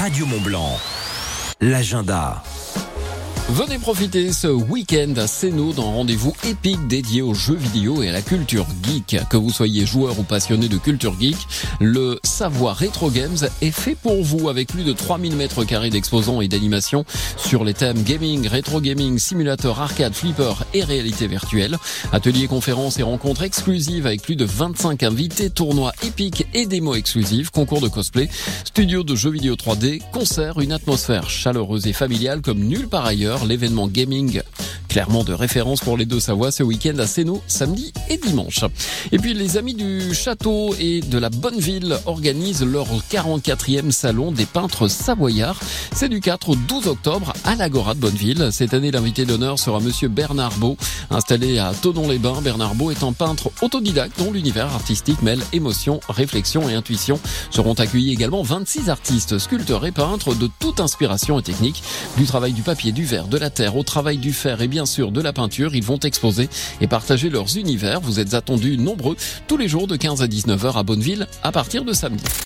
Radio Mont-Blanc, l'agenda. Venez profiter ce week-end à Sénaux d'un rendez-vous épique dédié aux jeux vidéo et à la culture geek. Que vous soyez joueur ou passionné de culture geek, le Savoie Retro Games est fait pour vous avec plus de 3000 mètres carrés d'exposants et d'animation sur les thèmes gaming, rétro gaming, simulateur, arcade, flipper et réalité virtuelle. Ateliers, conférences et rencontres exclusives avec plus de 25 invités, tournois épiques et démos exclusives, concours de cosplay, studio de jeux vidéo 3D, concerts, une atmosphère chaleureuse et familiale comme nulle part ailleurs. L'événement gaming clairement de référence pour les Deux-Savoies ce week-end à Sénaux, samedi et dimanche. Et puis les amis du château et de la Bonneville organisent leur 44e salon des peintres savoyards. C'est du 4 au 12 octobre à l'Agora de Bonneville. Cette année, l'invité d'honneur sera monsieur Bernard Beau. Installé à Thonon-les-Bains, Bernard Beau est un peintre autodidacte dont l'univers artistique mêle émotion, réflexion et intuition. Seront accueillis également 26 artistes, sculpteurs et peintres de toute inspiration et technique. Du travail du papier, du verre, de la terre, au travail du fer et bien sûr de la peinture, ils vont exposer et partager leurs univers. Vous êtes attendus nombreux tous les jours de 15 à 19h à Bonneville à partir de samedi.